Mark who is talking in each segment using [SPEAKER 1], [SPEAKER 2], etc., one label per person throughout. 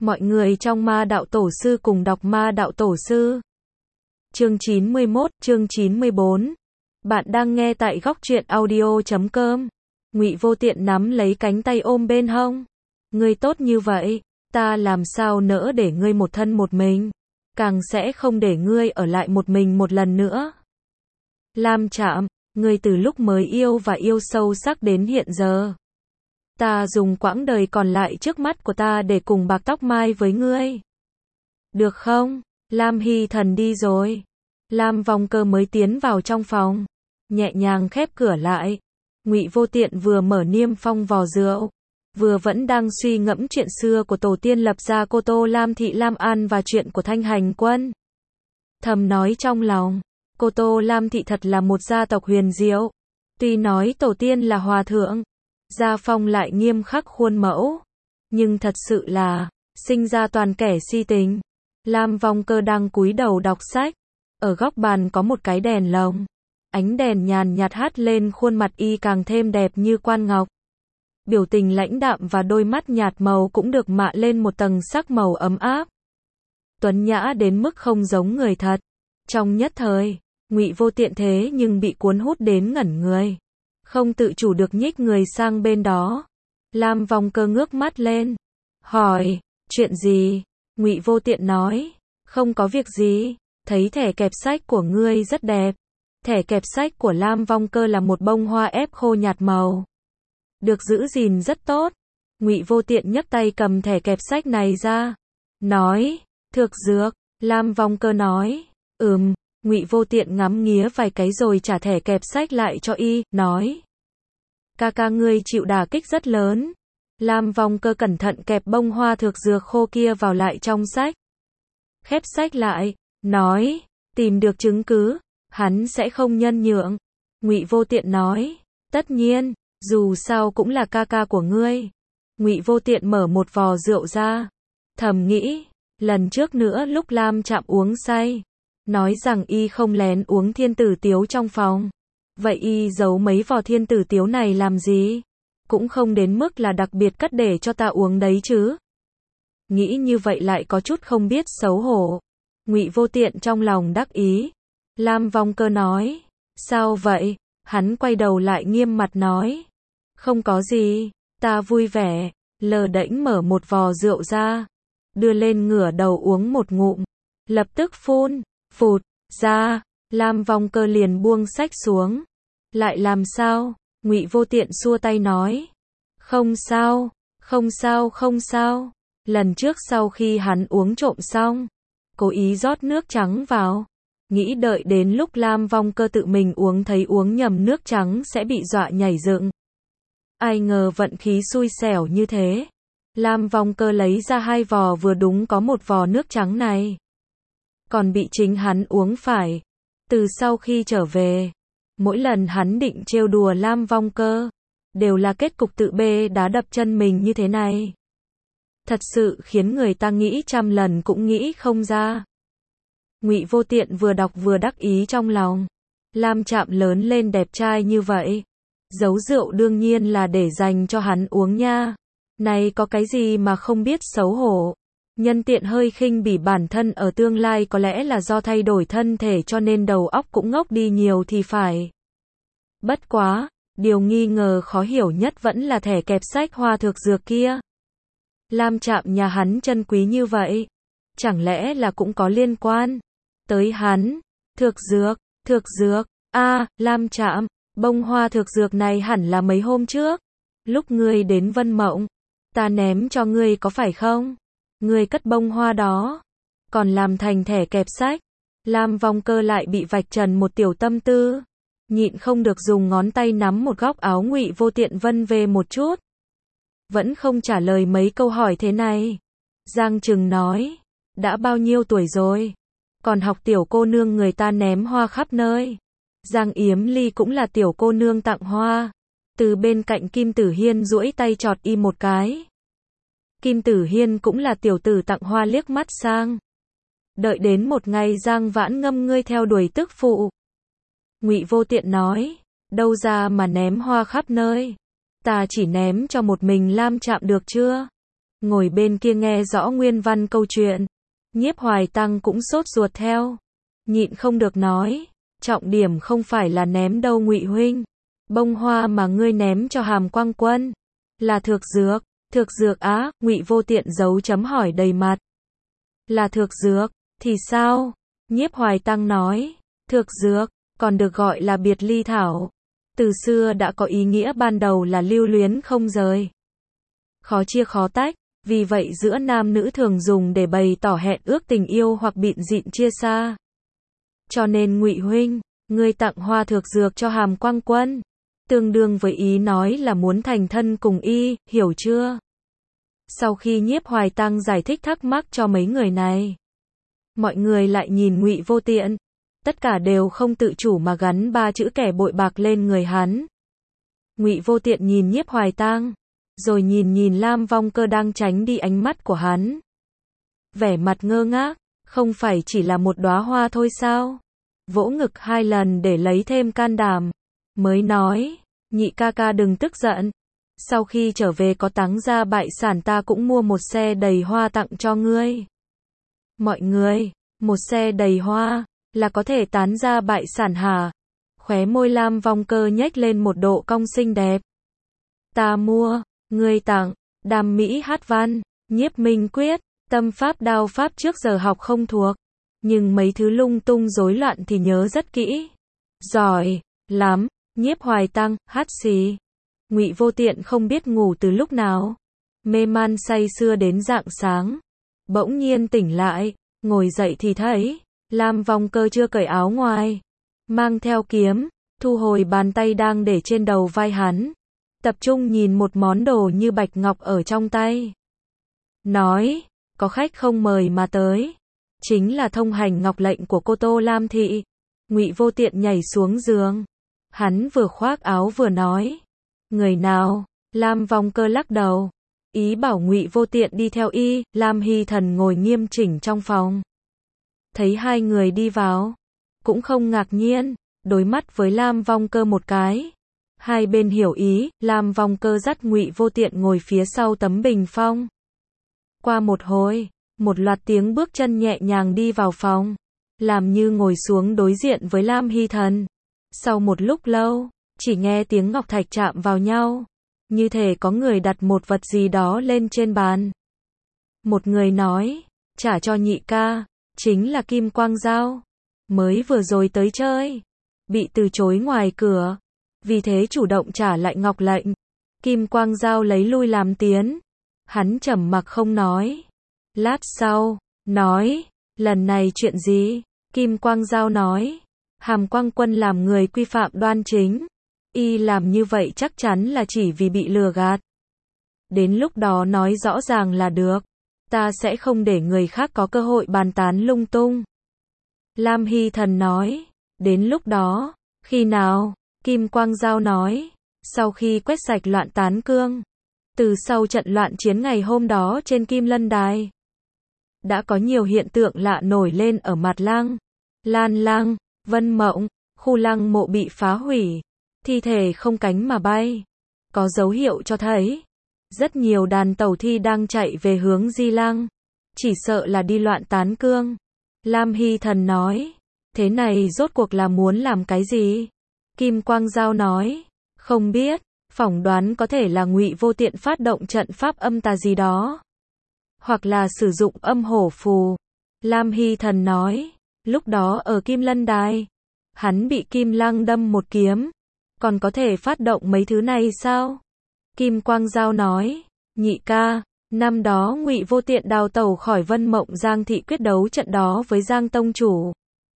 [SPEAKER 1] Mọi người trong Ma Đạo Tổ Sư cùng đọc Ma Đạo Tổ Sư. Chương 91, chương 94. Bạn đang nghe tại góc truyện audio.com. Ngụy Vô Tiện nắm lấy cánh tay ôm bên hông. Ngươi tốt như vậy, ta làm sao nỡ để ngươi một thân một mình, càng sẽ không để ngươi ở lại một mình một lần nữa. Lam Trạm, ngươi từ lúc mới yêu và yêu sâu sắc đến hiện giờ, ta dùng quãng đời còn lại trước mắt của ta để cùng bạc tóc mai với ngươi. Được không? Lam Hy Thần đi rồi. Lam Vong Cơ mới tiến vào trong phòng, nhẹ nhàng khép cửa lại. Ngụy Vô Tiện vừa mở niêm phong vò rượu, vừa vẫn đang suy ngẫm chuyện xưa của tổ tiên lập ra cô Tô Lam Thị Lam An và chuyện của Thanh Hành Quân. Thầm nói trong lòng, cô Tô Lam Thị thật là một gia tộc huyền diệu. Tuy nói tổ tiên là hòa thượng, gia phong lại nghiêm khắc khuôn mẫu, nhưng thật sự là sinh ra toàn kẻ si tình. Lam Vong Cơ đang cúi đầu đọc sách, ở góc bàn có một cái đèn lồng, ánh đèn nhàn nhạt hắt lên khuôn mặt y càng thêm đẹp như quan ngọc. Biểu tình lãnh đạm và đôi mắt nhạt màu cũng được mạ lên một tầng sắc màu ấm áp. Tuấn nhã đến mức không giống người thật. Trong nhất thời, Ngụy Vô Tiện thế nhưng bị cuốn hút đến ngẩn người, không tự chủ được nhích người sang bên đó. Lam Vong Cơ ngước mắt lên, hỏi, chuyện gì? Ngụy Vô Tiện nói, không có việc gì, thấy thẻ kẹp sách của ngươi rất đẹp. Thẻ kẹp sách của Lam Vong Cơ là một bông hoa ép khô nhạt màu, được giữ gìn rất tốt. Ngụy Vô Tiện nhấc tay cầm thẻ kẹp sách này ra, nói, thược dược. Lam Vong Cơ nói, Ngụy Vô Tiện ngắm nghía vài cái rồi trả thẻ kẹp sách lại cho y, nói, ca ngươi chịu đả kích rất lớn. Lam Vong Cơ cẩn thận kẹp bông hoa thược dược khô kia vào lại trong sách, khép sách lại, nói, tìm được chứng cứ, hắn sẽ không nhân nhượng. Ngụy Vô Tiện nói, tất nhiên, dù sao cũng là ca của ngươi. Ngụy Vô Tiện mở một vò rượu ra, thầm nghĩ, lần trước nữa lúc Lam Trạm uống say, nói rằng y không lén uống thiên tử tiếu trong phòng, vậy y giấu mấy vò thiên tử tiếu này làm gì? Cũng không đến mức là đặc biệt cất để cho ta uống đấy chứ. Nghĩ như vậy lại có chút không biết xấu hổ. Ngụy Vô Tiện trong lòng đắc ý. Lam Vong Cơ nói, sao vậy? Hắn quay đầu lại nghiêm mặt nói, không có gì, ta vui vẻ. Lờ đễnh mở một vò rượu ra, đưa lên ngửa đầu uống một ngụm, lập tức phun phụt ra. Lam Vong Cơ liền buông sách xuống. Lại làm sao? Ngụy Vô Tiện xua tay nói, không sao, không sao, không sao. Lần trước sau khi hắn uống trộm xong, cố ý rót nước trắng vào, nghĩ đợi đến lúc Lam Vong Cơ tự mình uống thấy uống nhầm nước trắng sẽ bị dọa nhảy dựng. Ai ngờ vận khí xui xẻo như thế. Lam Vong Cơ lấy ra hai vò vừa đúng có một vò nước trắng này, còn bị chính hắn uống phải. Từ sau khi trở về, mỗi lần hắn định trêu đùa Lam Vong Cơ, đều là kết cục tự bê đá đập chân mình như thế này. Thật sự khiến người ta nghĩ trăm lần cũng nghĩ không ra. Ngụy Vô Tiện vừa đọc vừa đắc ý trong lòng. Lam Trạm lớn lên đẹp trai như vậy, giấu rượu đương nhiên là để dành cho hắn uống nha. Này có cái gì mà không biết xấu hổ. Nhân tiện hơi khinh bỉ bản thân ở tương lai, có lẽ là do thay đổi thân thể cho nên đầu óc cũng ngốc đi nhiều thì phải. Bất quá, điều nghi ngờ khó hiểu nhất vẫn là thẻ kẹp sách hoa thược dược kia. Lam Trạm nhà hắn chân quý như vậy, chẳng lẽ là cũng có liên quan tới hắn? Thược dược, Lam Trạm, bông hoa thược dược này hẳn là mấy hôm trước, lúc ngươi đến Vân Mộng, ta ném cho ngươi có phải không? Ngươi cất bông hoa đó, còn làm thành thẻ kẹp sách. Lam Vong Cơ lại bị vạch trần một tiểu tâm tư, nhịn không được dùng ngón tay nắm một góc áo Ngụy Vô Tiện vân về một chút. Vẫn không trả lời mấy câu hỏi thế này. Giang Trừng nói, đã bao nhiêu tuổi rồi, còn học tiểu cô nương người ta ném hoa khắp nơi. Giang Yếm Ly cũng là tiểu cô nương tặng hoa. Từ bên cạnh Kim Tử Hiên duỗi tay chọt y một cái. Kim Tử Hiên cũng là tiểu tử tặng hoa liếc mắt sang. Đợi đến một ngày Giang Vãn Ngâm ngươi theo đuổi tức phụ. Ngụy Vô Tiện nói, đâu ra mà ném hoa khắp nơi. Ta chỉ ném cho một mình Lam Trạm được chưa? ngồi bên kia nghe rõ nguyên văn câu chuyện. Nhiếp Hoài Tăng cũng sốt ruột theo, nhịn không được nói, trọng điểm không phải là ném đâu Ngụy huynh, bông hoa mà ngươi ném cho Hàm Quang Quân là thược dược. Thược dược á? Ngụy Vô Tiện dấu chấm hỏi đầy mặt. Là thược dược, thì sao? Nhiếp Hoài Tăng nói, thược dược, còn được gọi là biệt ly thảo. Từ xưa đã có ý nghĩa ban đầu là lưu luyến không rời, khó chia khó tách, vì vậy giữa nam nữ thường dùng để bày tỏ hẹn ước tình yêu hoặc bịn dịn chia xa. Cho nên Ngụy huynh, ngươi tặng hoa thược dược cho Hàm Quang Quân, tương đương với ý nói là muốn thành thân cùng y, hiểu chưa? Sau khi Nhiếp Hoài Tăng giải thích thắc mắc cho mấy người này, mọi người lại nhìn Ngụy Vô Tiện, tất cả đều không tự chủ mà gắn 3 chữ kẻ bội bạc lên người hắn. Ngụy Vô Tiện nhìn Nhiếp Hoài Tăng, rồi nhìn Lam Vong Cơ đang tránh đi ánh mắt của hắn. Vẻ mặt ngơ ngác, không phải chỉ là một đóa hoa thôi sao? Vỗ ngực 2 lần để lấy thêm can đảm, mới nói, nhị ca ca đừng tức giận. Sau khi trở về có táng ra bại sản ta cũng mua một xe đầy hoa tặng cho ngươi. Mọi người, một xe đầy hoa, là có thể tán ra bại sản hả? Khóe môi Lam Vong Cơ nhếch lên một độ cong xinh đẹp. Ta mua, ngươi tặng, đàm mỹ hát văn, nhiếp minh quyết, tâm pháp đao pháp trước giờ học không thuộc, nhưng mấy thứ lung tung rối loạn thì nhớ rất kỹ. Giỏi lắm. Nhiếp Hoài Tăng hát xì. Ngụy Vô Tiện không biết ngủ từ lúc nào, mê man say sưa đến rạng sáng, bỗng nhiên tỉnh lại, ngồi dậy thì thấy Lam Vong Cơ chưa cởi áo ngoài, mang theo kiếm, thu hồi bàn tay đang để trên đầu vai hắn, tập trung nhìn một món đồ như bạch ngọc ở trong tay. Nói, có khách không mời mà tới, chính là thông hành ngọc lệnh của cô Tô Lam Thị. Ngụy Vô Tiện nhảy xuống giường, hắn vừa khoác áo vừa nói, người nào? Lam Vong Cơ lắc đầu, ý bảo Ngụy Vô Tiện đi theo y. Lam Hy Thần ngồi nghiêm chỉnh trong phòng, thấy 2 người đi vào, cũng không ngạc nhiên, đối mắt với Lam Vong Cơ một cái. Hai bên hiểu ý, Lam Vong Cơ dắt Ngụy Vô Tiện ngồi phía sau tấm bình phong. Qua một hồi, một loạt tiếng bước chân nhẹ nhàng đi vào phòng, làm như ngồi xuống đối diện với Lam Hy Thần. Sau một lúc lâu, chỉ nghe tiếng ngọc thạch chạm vào nhau, như thể có người đặt một vật gì đó lên trên bàn. Một người nói, trả cho nhị ca, chính là Kim Quang Dao, mới vừa rồi tới chơi, bị từ chối ngoài cửa, vì thế chủ động trả lại ngọc lệnh. Kim Quang Dao lấy lui làm tiến, hắn trầm mặc không nói. Lát sau, nói, lần này chuyện gì? Kim Quang Dao nói, Hàm Quang Quân làm người quy phạm đoan chính, y làm như vậy chắc chắn là chỉ vì bị lừa gạt. Đến lúc đó nói rõ ràng là được, ta sẽ không để người khác có cơ hội bàn tán lung tung. Lam Hy Thần nói, đến lúc đó, khi nào? Kim Quang Dao nói, sau khi quét sạch loạn tán cương. Từ sau trận loạn chiến ngày hôm đó trên Kim Lân Đài, đã có nhiều hiện tượng lạ nổi lên ở Mạt Lăng, Lan Lăng, Vân Mộng. Khu lăng mộ bị phá hủy, thi thể không cánh mà bay, có dấu hiệu cho thấy rất nhiều đàn tẩu thi đang chạy về hướng Di Lăng, chỉ sợ là đi loạn tán cương. Lam Hy Thần nói, thế này rốt cuộc là muốn làm cái gì? Kim Quang Dao nói, không biết, phỏng đoán có thể là Ngụy Vô Tiện phát động trận pháp âm tà gì đó, hoặc là sử dụng âm hổ phù. Lam Hy Thần nói, lúc đó ở Kim Lân Đài, hắn bị Kim Lăng đâm một kiếm, còn có thể phát động mấy thứ này sao? Kim Quang Dao nói, nhị ca, năm đó Ngụy Vô Tiện đào tẩu khỏi Vân Mộng Giang thị quyết đấu trận đó với Giang tông chủ,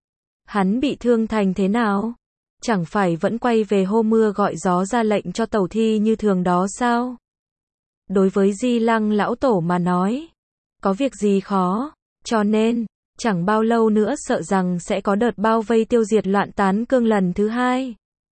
[SPEAKER 1] hắn bị thương thành thế nào? Chẳng phải vẫn quay về hô mưa gọi gió ra lệnh cho tẩu thi như thường đó sao? Đối với Di Lăng lão tổ mà nói, có việc gì khó, cho nên chẳng bao lâu nữa sợ rằng sẽ có đợt bao vây tiêu diệt loạn tán cương lần thứ 2.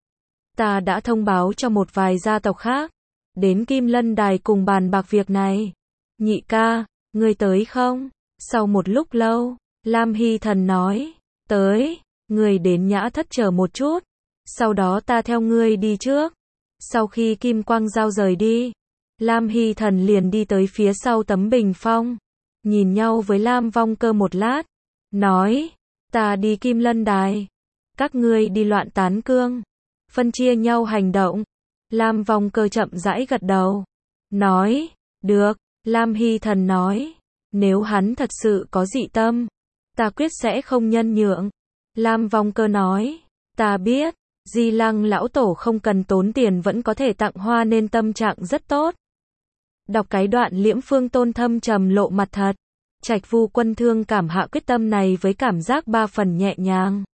[SPEAKER 1] Ta đã thông báo cho một vài gia tộc khác, đến Kim Lân Đài cùng bàn bạc việc này. Nhị ca, ngươi tới không? Sau một lúc lâu, Lam Hy Thần nói, tới, ngươi đến Nhã Thất chờ một chút, sau đó ta theo ngươi đi trước. Sau khi Kim Quang Dao rời đi, Lam Hy Thần liền đi tới phía sau tấm bình phong, nhìn nhau với Lam Vong Cơ một lát, nói, ta đi Kim Lân Đài, các ngươi đi Loạn Tán Cương, phân chia nhau hành động. Lam Vong Cơ chậm rãi gật đầu, nói, được. Lam Hy Thần nói, nếu hắn thật sự có dị tâm, ta quyết sẽ không nhân nhượng. Lam Vong Cơ nói, ta biết, Di Lăng lão tổ không cần tốn tiền vẫn có thể tặng hoa nên tâm trạng rất tốt. Đọc cái đoạn Liễm Phương Tôn thâm trầm lộ mặt thật. Trạch Vu Quân thương cảm hạ quyết tâm này với cảm giác 3 phần nhẹ nhàng,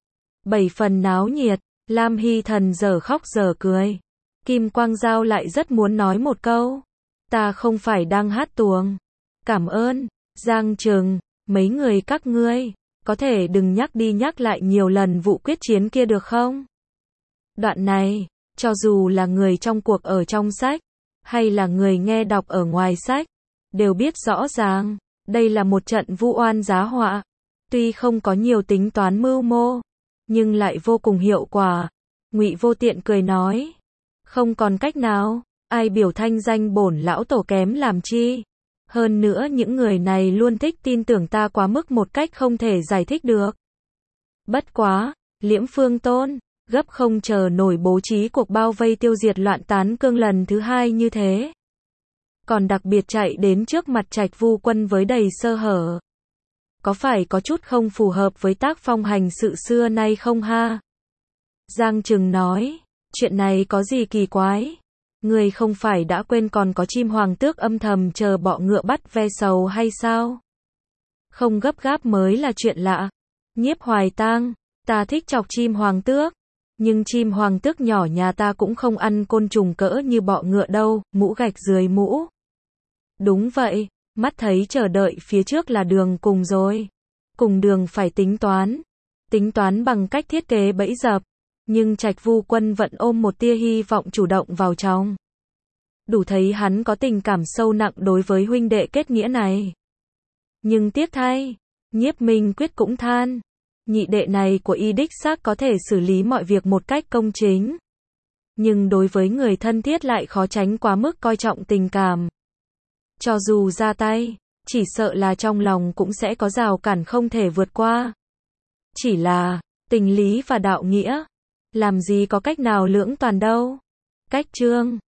[SPEAKER 1] 7 phần náo nhiệt. Lam Hy Thần giờ khóc giờ cười. Kim Quang Giao lại rất muốn nói một câu. Ta không phải đang hát tuồng. Cảm ơn, Giang Trừng, mấy người các ngươi, có thể đừng nhắc đi nhắc lại nhiều lần vụ quyết chiến kia được không? Đoạn này, cho dù là người trong cuộc ở trong sách, hay là người nghe đọc ở ngoài sách, đều biết rõ ràng, đây là một trận vu oan giá họa. Tuy không có nhiều tính toán mưu mô, nhưng lại vô cùng hiệu quả. Ngụy Vô Tiện cười nói, không còn cách nào, ai biểu thanh danh bổn lão tổ kém làm chi. Hơn nữa những người này luôn thích tin tưởng ta quá mức một cách không thể giải thích được. Bất quá, Liễm Phương Tôn, gấp không chờ nổi bố trí cuộc bao vây tiêu diệt Loạn Tán Cương lần thứ 2 như thế. Còn đặc biệt chạy đến trước mặt Trạch Vu Quân với đầy sơ hở. Có phải có chút không phù hợp với tác phong hành sự xưa nay không ha? Giang Trừng nói, chuyện này có gì kỳ quái? Người không phải đã quên còn có chim hoàng tước âm thầm chờ bọ ngựa bắt ve sầu hay sao? Không gấp gáp mới là chuyện lạ. Nhiếp Hoài Tang, ta thích chọc chim hoàng tước, nhưng chim hoàng tước nhỏ nhà ta cũng không ăn côn trùng cỡ như bọ ngựa đâu, mũ gạch dưới mũ. Đúng vậy, mắt thấy chờ đợi phía trước là đường cùng rồi. Cùng đường phải tính toán bằng cách thiết kế bẫy dập. Nhưng Trạch Vu Quân vẫn ôm một tia hy vọng chủ động vào trong. Đủ thấy hắn có tình cảm sâu nặng đối với huynh đệ kết nghĩa này. Nhưng tiếc thay, Nhiếp Minh Quyết cũng than, nhị đệ này của y đích xác có thể xử lý mọi việc một cách công chính. Nhưng đối với người thân thiết lại khó tránh quá mức coi trọng tình cảm. Cho dù ra tay, chỉ sợ là trong lòng cũng sẽ có rào cản không thể vượt qua. Chỉ là, tình lý và đạo nghĩa, làm gì có cách nào lưỡng toàn đâu. Cách chương